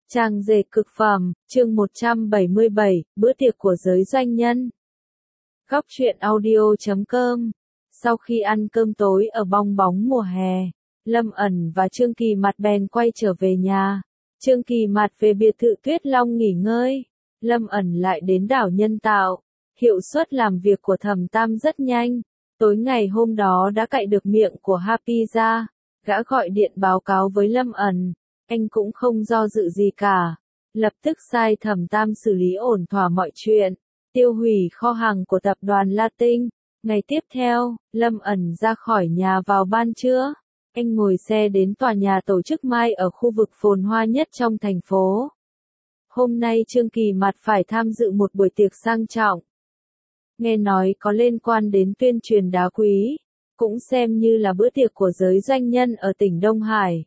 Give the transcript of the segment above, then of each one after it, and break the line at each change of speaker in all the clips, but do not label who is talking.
Trang dệt cực phẩm, chương 177, bữa tiệc của giới doanh nhân. Góc truyện audio.com. Sau khi ăn cơm tối ở bong bóng mùa hè, Lâm ẩn và Trương Kỳ Mạt bèn quay trở về nhà. Trương Kỳ Mạt về biệt thự Tuyết Long nghỉ ngơi. Lâm ẩn lại đến đảo Nhân Tạo. Hiệu suất làm việc của Thẩm Tam rất nhanh. Tối ngày hôm đó đã cạy được miệng của Happy ra. Gã gọi điện báo cáo với Lâm ẩn. Anh cũng không do dự gì cả. Lập tức sai Thẩm Tam xử lý ổn thỏa mọi chuyện. Tiêu hủy kho hàng của tập đoàn Latin. Ngày tiếp theo, Lâm ẩn ra khỏi nhà vào ban trưa. Anh ngồi xe đến tòa nhà tổ chức Mai ở khu vực phồn hoa nhất trong thành phố. Hôm nay Trương Kỳ Mạt phải tham dự một buổi tiệc sang trọng. Nghe nói có liên quan đến tuyên truyền đá quý, cũng xem như là bữa tiệc của giới doanh nhân ở tỉnh Đông Hải.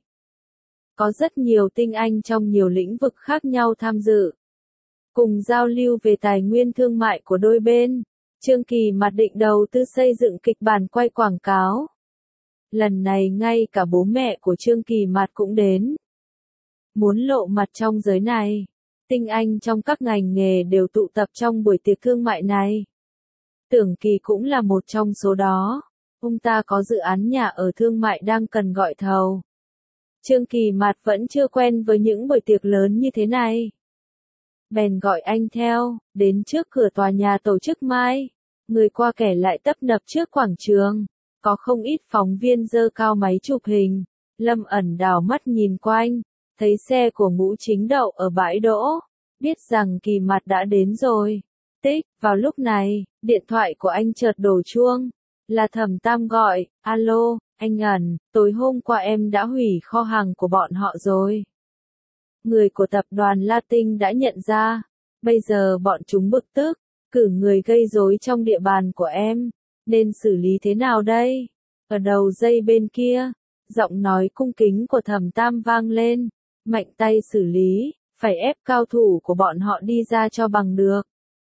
Có rất nhiều tinh anh trong nhiều lĩnh vực khác nhau tham dự. Cùng giao lưu về tài nguyên thương mại của đôi bên, Trương Kỳ Mạt định đầu tư xây dựng kịch bản quay quảng cáo. Lần này ngay cả bố mẹ của Trương Kỳ Mạt cũng đến. Muốn lộ mặt trong giới này, tinh anh trong các ngành nghề đều tụ tập trong buổi tiệc thương mại này. Tưởng Kỳ cũng là một trong số đó. Ông ta có dự án nhà ở thương mại đang cần gọi thầu. Trương Kỳ Mạt vẫn chưa quen với những buổi tiệc lớn như thế này. Bèn gọi anh theo, đến trước cửa tòa nhà tổ chức Mai. Người qua kẻ lại tấp nập trước quảng trường. Có không ít phóng viên giơ cao máy chụp hình. Lâm ẩn đảo mắt nhìn quanh, thấy xe của Ngũ Chính đậu ở bãi đỗ. Biết rằng Kỳ Mạt đã đến rồi. Tích, vào lúc này, điện thoại của anh chợt đổ chuông. Là Thẩm Tam gọi, alo, anh ẩn, tối hôm qua em đã hủy kho hàng của bọn họ rồi. Người của tập đoàn Latin đã nhận ra, bây giờ bọn chúng bực tức, cử người gây rối trong địa bàn của em, nên xử lý thế nào đây? Ở đầu dây bên kia, giọng nói cung kính của Thẩm Tam vang lên, mạnh tay xử lý, phải ép cao thủ của bọn họ đi ra cho bằng được.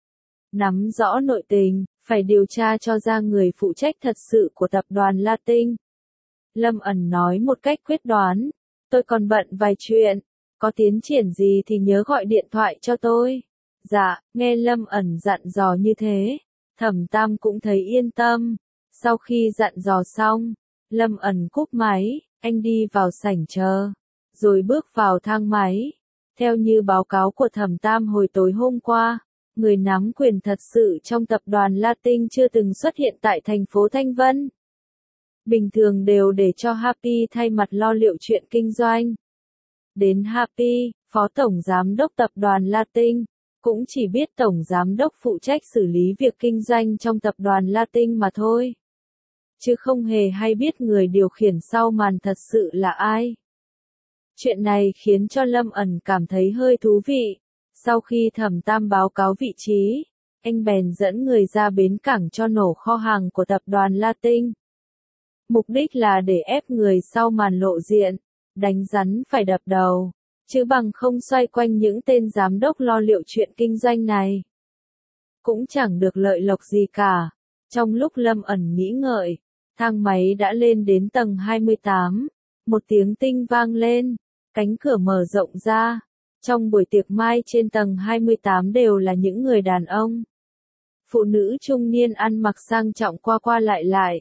Nắm rõ nội tình, phải điều tra cho ra người phụ trách thật sự của tập đoàn Latin. Lâm ẩn nói một cách quyết đoán, tôi còn bận vài chuyện, có tiến triển gì thì nhớ gọi điện thoại cho tôi. Dạ, nghe Lâm ẩn dặn dò như thế, Thẩm Tam cũng thấy yên tâm. Sau khi dặn dò xong, Lâm ẩn cúp máy, anh đi vào sảnh chờ, rồi bước vào thang máy. Theo như báo cáo của Thẩm Tam hồi tối hôm qua, người nắm quyền thật sự trong tập đoàn Latin chưa từng xuất hiện tại thành phố Thanh Vân. Bình thường đều để cho Happy thay mặt lo liệu chuyện kinh doanh. Đến Happy, phó tổng giám đốc tập đoàn Latin, cũng chỉ biết tổng giám đốc phụ trách xử lý việc kinh doanh trong tập đoàn Latin mà thôi. Chứ không hề hay biết người điều khiển sau màn thật sự là ai. Chuyện này khiến cho Lâm ẩn cảm thấy hơi thú vị. Sau khi Thẩm Tam báo cáo vị trí, anh bèn dẫn người ra bến cảng cho nổ kho hàng của tập đoàn Latin. Mục đích là để ép người sau màn lộ diện, đánh rắn phải đập đầu, chứ bằng không xoay quanh những tên giám đốc lo liệu chuyện kinh doanh này. Cũng chẳng được lợi lộc gì cả. Trong lúc Lâm ẩn nghĩ ngợi, thang máy đã lên đến tầng 28, một tiếng tinh vang lên, cánh cửa mở rộng ra. Trong buổi tiệc Mai trên tầng 28 đều là những người đàn ông. Phụ nữ trung niên ăn mặc sang trọng qua qua lại lại.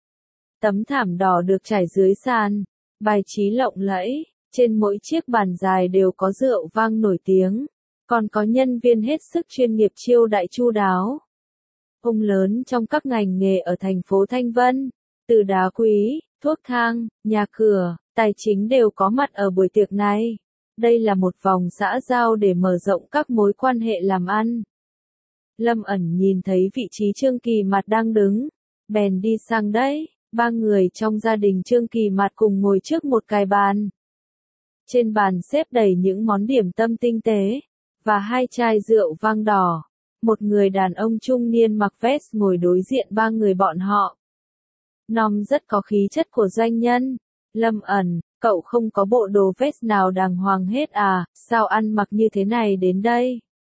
Tấm thảm đỏ được trải dưới sàn, bài trí lộng lẫy, trên mỗi chiếc bàn dài đều có rượu vang nổi tiếng, còn có nhân viên hết sức chuyên nghiệp chiêu đãi chu đáo. Ông lớn trong các ngành nghề ở thành phố Thanh Vân, từ đá quý, thuốc thang, nhà cửa, tài chính đều có mặt ở buổi tiệc này. Đây là một vòng xã giao để mở rộng các mối quan hệ làm ăn. Lâm ẩn nhìn thấy vị trí Trương Kỳ Mạt đang đứng, bèn đi sang đấy. Ba người trong gia đình Trương Kỳ Mạt cùng ngồi trước một cái bàn. Trên bàn xếp đầy những món điểm tâm tinh tế, và hai chai rượu vang đỏ. Một người đàn ông trung niên mặc vest ngồi đối diện ba người bọn họ. Nom rất có khí chất của doanh nhân. Lâm ẩn, cậu không có bộ đồ vest nào đàng hoàng hết à, sao ăn mặc như thế này đến đây?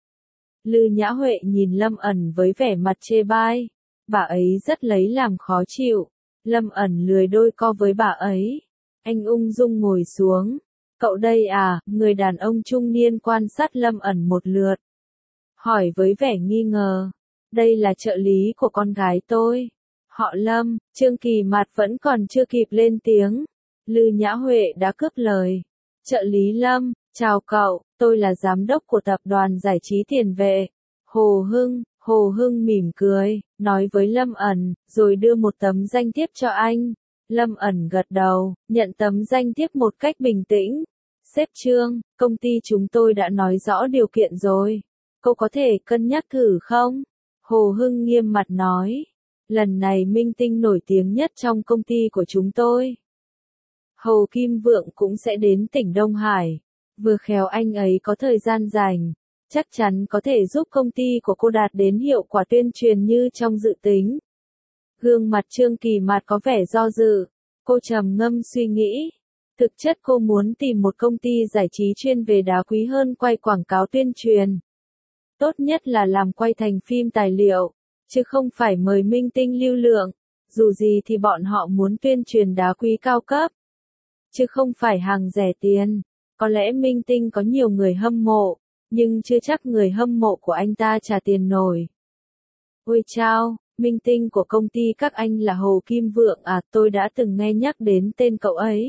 Lư Nhã Huệ nhìn Lâm ẩn với vẻ mặt chê bai. Bà ấy rất lấy làm khó chịu. Lâm ẩn lười đôi co với bà ấy. Anh ung dung ngồi xuống. Cậu đây à, người đàn ông trung niên quan sát Lâm ẩn một lượt. Hỏi với vẻ nghi ngờ. Đây là trợ lý của con gái tôi. Họ Lâm. Trương Kỳ Mạt vẫn còn chưa kịp lên tiếng. Lư Nhã Huệ đã cướp lời. Trợ lý Lâm, chào cậu, tôi là giám đốc của tập đoàn giải trí Tiền Vệ. Hồ Hưng mỉm cười, nói với Lâm ẩn, rồi đưa một tấm danh thiếp cho anh. Lâm ẩn gật đầu, nhận tấm danh thiếp một cách bình tĩnh. Sếp Trương, công ty chúng tôi đã nói rõ điều kiện rồi. Cô có thể cân nhắc thử không? Hồ Hưng nghiêm mặt nói. Lần này minh tinh nổi tiếng nhất trong công ty của chúng tôi, Hồ Kim Vượng cũng sẽ đến tỉnh Đông Hải. Vừa khéo anh ấy có thời gian rảnh, chắc chắn có thể giúp công ty của cô đạt đến hiệu quả tuyên truyền như trong dự tính. Gương mặt Trương Kỳ Mạt có vẻ do dự, cô trầm ngâm suy nghĩ. Thực chất cô muốn tìm một công ty giải trí chuyên về đá quý hơn quay quảng cáo tuyên truyền. Tốt nhất là làm quay thành phim tài liệu, chứ không phải mời minh tinh lưu lượng. Dù gì thì bọn họ muốn tuyên truyền đá quý cao cấp, chứ không phải hàng rẻ tiền. Có lẽ minh tinh có nhiều người hâm mộ, nhưng chưa chắc người hâm mộ của anh ta trả tiền nổi. Ôi chao, minh tinh của công ty các anh là Hồ Kim Vượng à, tôi đã từng nghe nhắc đến tên cậu ấy.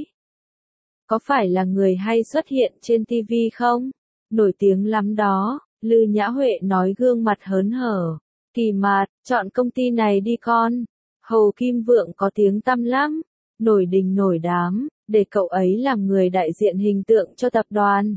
Có phải là người hay xuất hiện trên TV không? Nổi tiếng lắm đó, Lư Nhã Huệ nói gương mặt hớn hở. Kỳ Mạt, chọn công ty này đi con. Hồ Kim Vượng có tiếng tăm lắm, nổi đình nổi đám, để cậu ấy làm người đại diện hình tượng cho tập đoàn.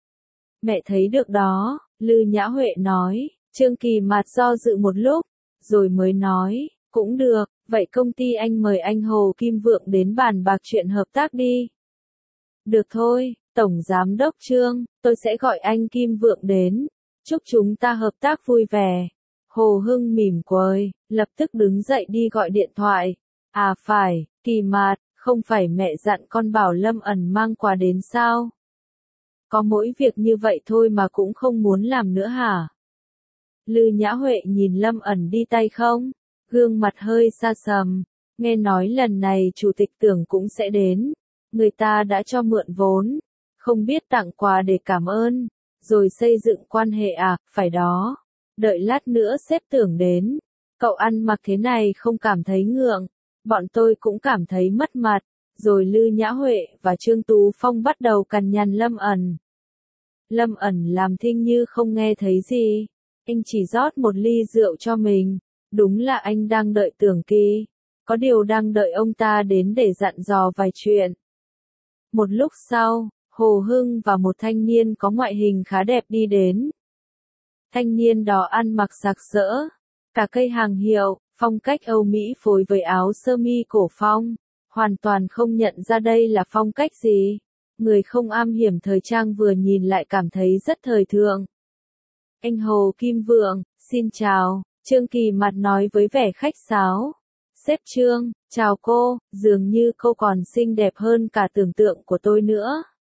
Mẹ thấy được đó, Lư Nhã Huệ nói. Trương Kỳ Mạt do dự một lúc, rồi mới nói, cũng được, vậy công ty anh mời anh Hồ Kim Vượng đến bàn bạc chuyện hợp tác đi. Được thôi, Tổng Giám đốc Trương, tôi sẽ gọi anh Kim Vượng đến. Chúc chúng ta hợp tác vui vẻ. Hồ Hưng mỉm cười, lập tức đứng dậy đi gọi điện thoại. À phải, Kỳ Mạt, không phải mẹ dặn con bảo Lâm ẩn mang quà đến sao? Có mỗi việc như vậy thôi mà cũng không muốn làm nữa hả? Lư Nhã Huệ nhìn Lâm ẩn đi tay không? Gương mặt hơi xa sầm. Nghe nói lần này chủ tịch Tưởng cũng sẽ đến. Người ta đã cho mượn vốn. Không biết tặng quà để cảm ơn. Rồi xây dựng quan hệ à, phải đó. Đợi lát nữa sếp Tưởng đến. Cậu ăn mặc thế này không cảm thấy ngượng. Bọn tôi cũng cảm thấy mất mặt. Rồi Lư Nhã Huệ và Trương Tú Phong bắt đầu cằn nhằn Lâm ẩn. Lâm ẩn làm thinh như không nghe thấy gì. Anh chỉ rót một ly rượu cho mình. Đúng là anh đang đợi Tưởng Kỳ. Có điều đang đợi ông ta đến để dặn dò vài chuyện. Một lúc sau, Hồ Hưng và một thanh niên có ngoại hình khá đẹp đi đến. Thanh niên đó ăn mặc sặc sỡ, cả cây hàng hiệu, phong cách Âu Mỹ phối với áo sơ mi cổ phong. Hoàn toàn không nhận ra đây là phong cách gì. Người không am hiểu thời trang vừa nhìn lại cảm thấy rất thời thượng. Anh Hồ Kim Vượng, xin chào, Trương Kỳ Mạt nói với vẻ khách sáo. Sếp Trương, chào cô, dường như cô còn xinh đẹp hơn cả tưởng tượng của tôi nữa.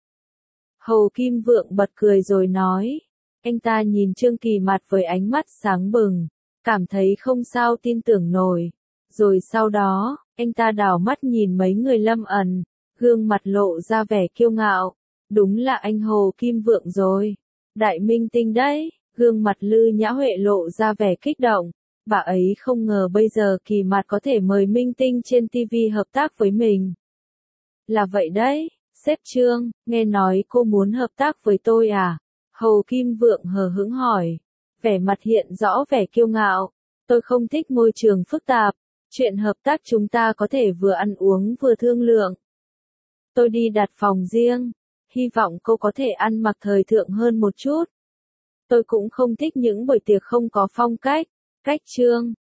Hồ Kim Vượng bật cười rồi nói. Anh ta nhìn Trương Kỳ Mạt với ánh mắt sáng bừng, cảm thấy không sao tin tưởng nổi. Rồi sau đó, anh ta đảo mắt nhìn mấy người Lâm ẩn, gương mặt lộ ra vẻ kiêu ngạo. Đúng là anh Hồ Kim Vượng rồi. Đại minh tinh đấy, gương mặt Lư Nhã Huệ lộ ra vẻ kích động. Bà ấy không ngờ bây giờ Kỳ Mạt có thể mời minh tinh trên TV hợp tác với mình. Là vậy đấy, sếp Trương, nghe nói cô muốn hợp tác với tôi à? Hồ Kim Vượng hờ hững hỏi. Vẻ mặt hiện rõ vẻ kiêu ngạo. Tôi không thích môi trường phức tạp. Chuyện hợp tác chúng ta có thể vừa ăn uống vừa thương lượng. Tôi đi đặt phòng riêng. Hy vọng cô có thể ăn mặc thời thượng hơn một chút. Tôi cũng không thích những buổi tiệc không có phong cách. Cách Trương,